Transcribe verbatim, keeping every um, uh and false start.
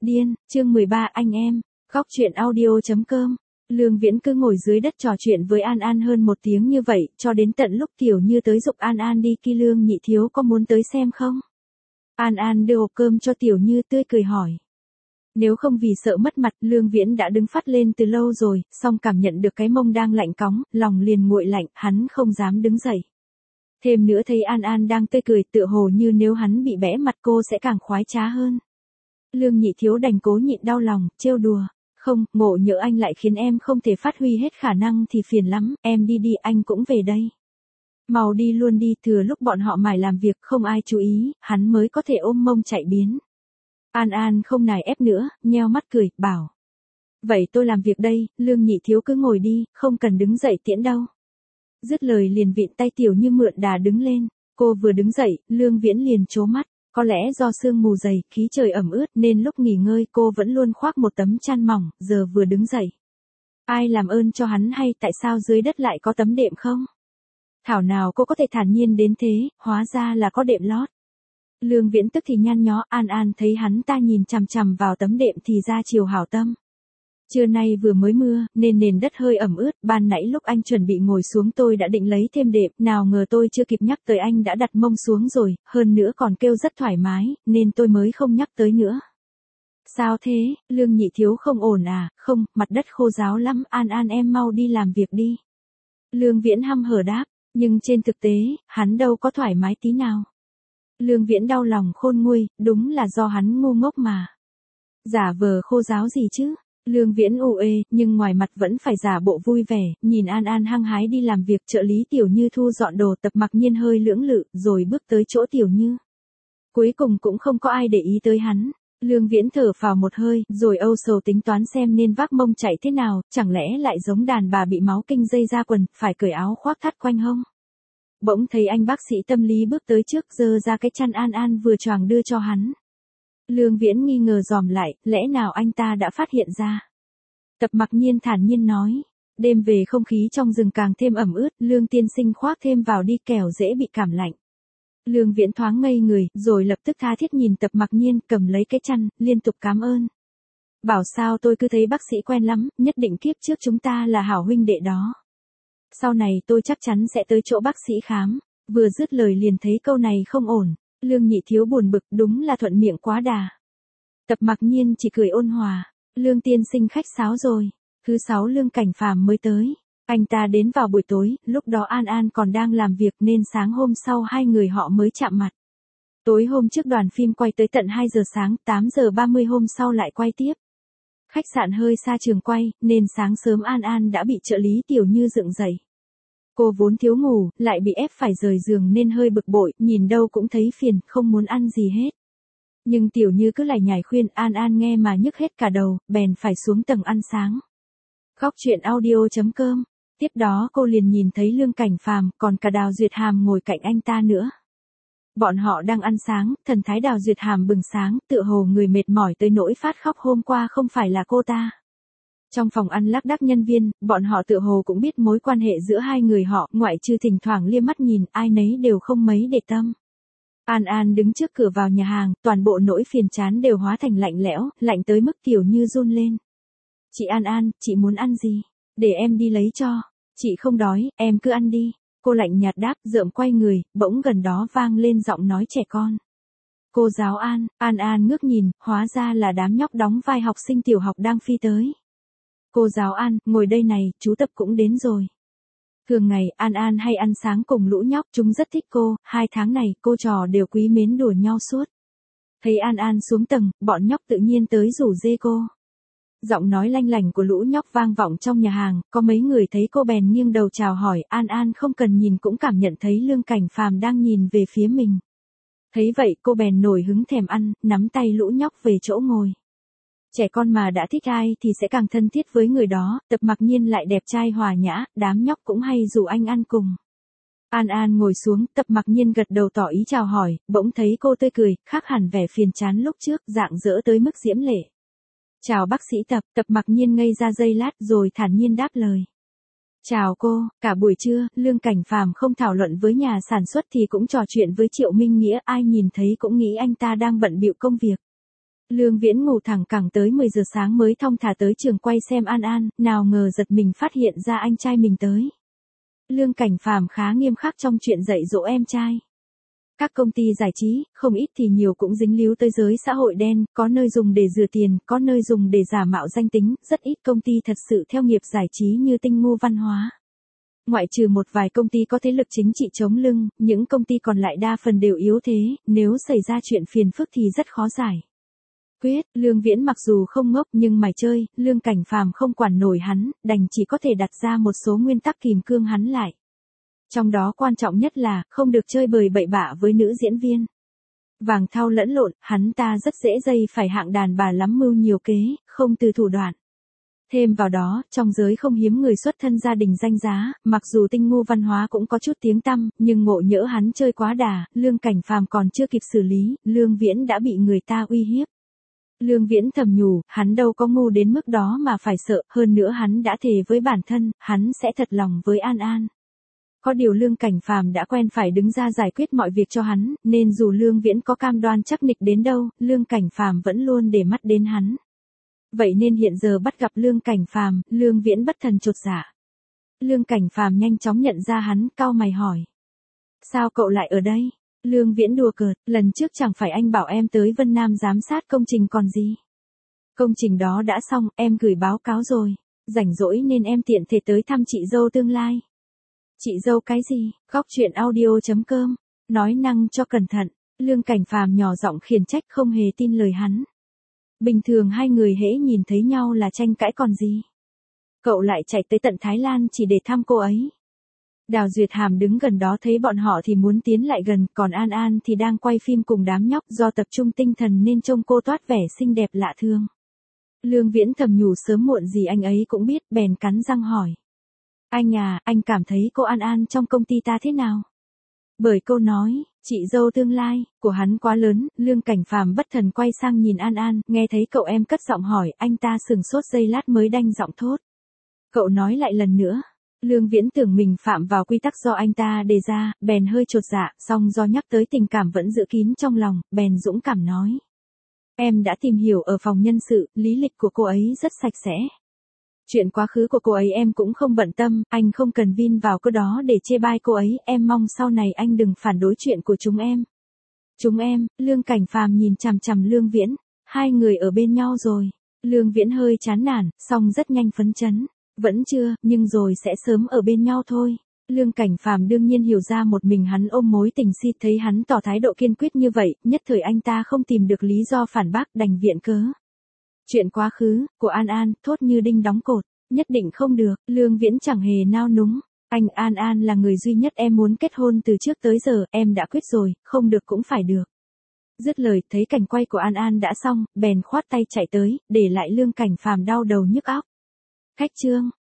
Điên, chương mười ba anh em, góc truyện audio.com. Lương Viễn cứ ngồi dưới đất trò chuyện với An An hơn một tiếng như vậy, cho đến tận lúc Tiểu Như tới giục An An đi kia. Lương nhị thiếu có muốn tới xem không? An An đưa hộp cơm cho Tiểu Như tươi cười hỏi. Nếu không vì sợ mất mặt, Lương Viễn đã đứng phắt lên từ lâu rồi, song cảm nhận được cái mông đang lạnh cóng, lòng liền nguội lạnh, hắn không dám đứng dậy. Thêm nữa thấy An An đang tươi cười, tựa hồ như nếu hắn bị bẽ mặt cô sẽ càng khoái trá hơn. Lương nhị thiếu đành cố nhịn đau lòng, trêu đùa. Không, ngộ nhỡ anh lại khiến em không thể phát huy hết khả năng thì phiền lắm, em đi đi anh cũng về đây. Mau đi luôn đi, thừa lúc bọn họ mải làm việc không ai chú ý, hắn mới có thể ôm mông chạy biến. An An không nài ép nữa, nheo mắt cười, bảo. Vậy tôi làm việc đây, Lương nhị thiếu cứ ngồi đi, không cần đứng dậy tiễn đâu. Dứt lời liền vịn tay Tiểu Như mượn đà đứng lên, cô vừa đứng dậy, Lương Viễn liền trố mắt. Có lẽ do sương mù dày, khí trời ẩm ướt nên lúc nghỉ ngơi cô vẫn luôn khoác một tấm chăn mỏng, giờ vừa đứng dậy. Ai làm ơn cho hắn hay tại sao dưới đất lại có tấm đệm không? Thảo nào cô có thể thản nhiên đến thế, hóa ra là có đệm lót. Lương Viễn tức thì nhăn nhó, An An thấy hắn ta nhìn chằm chằm vào tấm đệm thì ra chiều hảo tâm. Trưa nay vừa mới mưa, nên nền đất hơi ẩm ướt, ban nãy lúc anh chuẩn bị ngồi xuống tôi đã định lấy thêm đệm, nào ngờ tôi chưa kịp nhắc tới anh đã đặt mông xuống rồi, hơn nữa còn kêu rất thoải mái, nên tôi mới không nhắc tới nữa. Sao thế, Lương nhị thiếu không ổn à? Không, mặt đất khô ráo lắm, An An em mau đi làm việc đi. Lương Viễn hăm hở đáp, nhưng trên thực tế, hắn đâu có thoải mái tí nào. Lương Viễn đau lòng khôn nguôi, đúng là do hắn ngu ngốc mà. Giả vờ khô ráo gì chứ? Lương Viễn u ê, nhưng ngoài mặt vẫn phải giả bộ vui vẻ, nhìn An An hăng hái đi làm việc. Trợ lý Tiểu Như thu dọn đồ, Tập Mặc Nhiên hơi lưỡng lự, rồi bước tới chỗ Tiểu Như. Cuối cùng cũng không có ai để ý tới hắn. Lương Viễn thở phào một hơi, rồi âu sầu tính toán xem nên vác mông chạy thế nào, chẳng lẽ lại giống đàn bà bị máu kinh dây ra quần, phải cởi áo khoác thắt quanh hông. Bỗng thấy anh bác sĩ tâm lý bước tới trước, giơ ra cái chăn An An vừa choàng đưa cho hắn. Lương Viễn nghi ngờ dòm lại, lẽ nào anh ta đã phát hiện ra. Tập Mặc Nhiên thản nhiên nói, đêm về không khí trong rừng càng thêm ẩm ướt, Lương tiên sinh khoác thêm vào đi kẻo dễ bị cảm lạnh. Lương Viễn thoáng ngây người, rồi lập tức tha thiết nhìn Tập Mặc Nhiên, cầm lấy cái chăn, liên tục cảm ơn. Bảo sao tôi cứ thấy bác sĩ quen lắm, nhất định kiếp trước chúng ta là hảo huynh đệ đó. Sau này tôi chắc chắn sẽ tới chỗ bác sĩ khám. Vừa dứt lời liền thấy câu này không ổn. Lương nhị thiếu buồn bực, đúng là thuận miệng quá đà. Tập Mặc Nhiên chỉ cười ôn hòa. Lương tiên sinh khách sáo rồi. Thứ sáu Lương Cảnh Phàm mới tới. Anh ta đến vào buổi tối, lúc đó An An còn đang làm việc nên sáng hôm sau hai người họ mới chạm mặt. Tối hôm trước đoàn phim quay tới tận hai giờ sáng, tám giờ ba mươi hôm sau lại quay tiếp. Khách sạn hơi xa trường quay, nên sáng sớm An An đã bị trợ lý Tiểu Như dựng dậy. Cô vốn thiếu ngủ, lại bị ép phải rời giường nên hơi bực bội, nhìn đâu cũng thấy phiền, không muốn ăn gì hết. Nhưng Tiểu Như cứ lải nhải khuyên, An An nghe mà nhức hết cả đầu, bèn phải xuống tầng ăn sáng. Góc truyện audio.com. Tiếp đó cô liền nhìn thấy Lương Cảnh Phàm, còn cả Đào Duyệt Hàm ngồi cạnh anh ta nữa. Bọn họ đang ăn sáng, thần thái Đào Duyệt Hàm bừng sáng, tựa hồ người mệt mỏi tới nỗi phát khóc hôm qua không phải là cô ta. Trong phòng ăn lác đác nhân viên, bọn họ tựa hồ cũng biết mối quan hệ giữa hai người họ, ngoại trừ thỉnh thoảng liếc mắt nhìn, ai nấy đều không mấy để tâm. An An đứng trước cửa vào nhà hàng, toàn bộ nỗi phiền chán đều hóa thành lạnh lẽo, lạnh tới mức Tiểu Như run lên. Chị An An, chị muốn ăn gì? Để em đi lấy cho. Chị không đói, em cứ ăn đi. Cô lạnh nhạt đáp, rợm quay người, bỗng gần đó vang lên giọng nói trẻ con. Cô giáo An, An An ngước nhìn, hóa ra là đám nhóc đóng vai học sinh tiểu học đang phi tới. Cô giáo An, ngồi đây này, chú Tập cũng đến rồi. Thường ngày, An An hay ăn sáng cùng lũ nhóc, chúng rất thích cô, hai tháng này, cô trò đều quý mến đùa nhau suốt. Thấy An An xuống tầng, bọn nhóc tự nhiên tới rủ rê cô. Giọng nói lanh lảnh của lũ nhóc vang vọng trong nhà hàng, có mấy người thấy cô bèn nghiêng đầu chào hỏi, An An không cần nhìn cũng cảm nhận thấy Lương Cảnh Phàm đang nhìn về phía mình. Thấy vậy cô bèn nổi hứng thèm ăn, nắm tay lũ nhóc về chỗ ngồi. Trẻ con mà đã thích ai thì sẽ càng thân thiết với người đó, Tập Mặc Nhiên lại đẹp trai hòa nhã, đám nhóc cũng hay rủ anh ăn cùng. An An ngồi xuống, Tập Mặc Nhiên gật đầu tỏ ý chào hỏi, bỗng thấy cô tươi cười, khác hẳn vẻ phiền chán lúc trước, rạng rỡ tới mức diễm lệ. Chào bác sĩ Tập, Tập Mặc Nhiên ngây ra giây lát rồi thản nhiên đáp lời. Chào cô, cả buổi trưa, Lương Cảnh Phàm không thảo luận với nhà sản xuất thì cũng trò chuyện với Triệu Minh Nghĩa, ai nhìn thấy cũng nghĩ anh ta đang bận bịu công việc. Lương Viễn ngủ thẳng cẳng tới mười giờ sáng mới thong thả tới trường quay xem An An, nào ngờ giật mình phát hiện ra anh trai mình tới. Lương Cảnh Phàm khá nghiêm khắc trong chuyện dạy dỗ em trai. Các công ty giải trí, không ít thì nhiều cũng dính líu tới giới xã hội đen, có nơi dùng để rửa tiền, có nơi dùng để giả mạo danh tính, rất ít công ty thật sự theo nghiệp giải trí như Tinh Ngu Văn Hóa. Ngoại trừ một vài công ty có thế lực chính trị chống lưng, những công ty còn lại đa phần đều yếu thế, nếu xảy ra chuyện phiền phức thì rất khó giải quyết. Lương Viễn mặc dù không ngốc nhưng mải chơi, Lương Cảnh Phàm không quản nổi hắn, đành chỉ có thể đặt ra một số nguyên tắc kìm cương hắn lại. Trong đó quan trọng nhất là, không được chơi bời bậy bạ với nữ diễn viên. Vàng thau lẫn lộn, hắn ta rất dễ dây phải hạng đàn bà lắm mưu nhiều kế, không từ thủ đoạn. Thêm vào đó, trong giới không hiếm người xuất thân gia đình danh giá, mặc dù Tinh Ngu Văn Hóa cũng có chút tiếng tăm, nhưng ngộ nhỡ hắn chơi quá đà, Lương Cảnh Phàm còn chưa kịp xử lý, Lương Viễn đã bị người ta uy hiếp. Lương Viễn thầm nhủ, hắn đâu có ngu đến mức đó mà phải sợ, hơn nữa hắn đã thề với bản thân, hắn sẽ thật lòng với An An. Có điều Lương Cảnh Phàm đã quen phải đứng ra giải quyết mọi việc cho hắn, nên dù Lương Viễn có cam đoan chắc nịch đến đâu, Lương Cảnh Phàm vẫn luôn để mắt đến hắn. Vậy nên hiện giờ bắt gặp Lương Cảnh Phàm, Lương Viễn bất thần chột dạ. Lương Cảnh Phàm nhanh chóng nhận ra hắn, cau mày hỏi. Sao cậu lại ở đây? Lương Viễn đùa cợt, lần trước chẳng phải anh bảo em tới Vân Nam giám sát công trình còn gì. Công trình đó đã xong, em gửi báo cáo rồi. Rảnh rỗi nên em tiện thể tới thăm chị dâu tương lai. Chị dâu cái gì? Góc chuyện audio chấm com. Nói năng cho cẩn thận. Lương Cảnh Phàm nhỏ giọng khiển trách không hề tin lời hắn. Bình thường hai người hễ nhìn thấy nhau là tranh cãi còn gì. Cậu lại chạy tới tận Thái Lan chỉ để thăm cô ấy. Đào Duyệt Hàm đứng gần đó thấy bọn họ thì muốn tiến lại gần, còn An An thì đang quay phim cùng đám nhóc, do tập trung tinh thần nên trông cô toát vẻ xinh đẹp lạ thường. Lương Viễn thầm nhủ sớm muộn gì anh ấy cũng biết, bèn cắn răng hỏi. Anh à, anh cảm thấy cô An An trong công ty ta thế nào? Bởi câu nói, chị dâu tương lai, của hắn quá lớn, Lương Cảnh Phàm bất thần quay sang nhìn An An, nghe thấy cậu em cất giọng hỏi, anh ta sừng sốt giây lát mới đanh giọng thốt. Cậu nói lại lần nữa. Lương Viễn tưởng mình phạm vào quy tắc do anh ta đề ra, bèn hơi chột dạ, song do nhắc tới tình cảm vẫn giữ kín trong lòng, bèn dũng cảm nói. Em đã tìm hiểu ở phòng nhân sự, lý lịch của cô ấy rất sạch sẽ. Chuyện quá khứ của cô ấy em cũng không bận tâm, anh không cần vin vào cái đó để chê bai cô ấy, em mong sau này anh đừng phản đối chuyện của chúng em. Chúng em, Lương Cảnh Phàm nhìn chằm chằm Lương Viễn, hai người ở bên nhau rồi. Lương Viễn hơi chán nản, song rất nhanh phấn chấn. Vẫn chưa, nhưng rồi sẽ sớm ở bên nhau thôi. Lương Cảnh Phàm đương nhiên hiểu ra một mình hắn ôm mối tình si, thấy hắn tỏ thái độ kiên quyết như vậy, nhất thời anh ta không tìm được lý do phản bác, đành viện cớ. Chuyện quá khứ, của An An, thốt như đinh đóng cột, nhất định không được, Lương Viễn chẳng hề nao núng. Anh An An là người duy nhất em muốn kết hôn từ trước tới giờ, em đã quyết rồi, không được cũng phải được. Dứt lời, thấy cảnh quay của An An đã xong, bèn khoát tay chạy tới, để lại Lương Cảnh Phàm đau đầu nhức óc. Khách trương,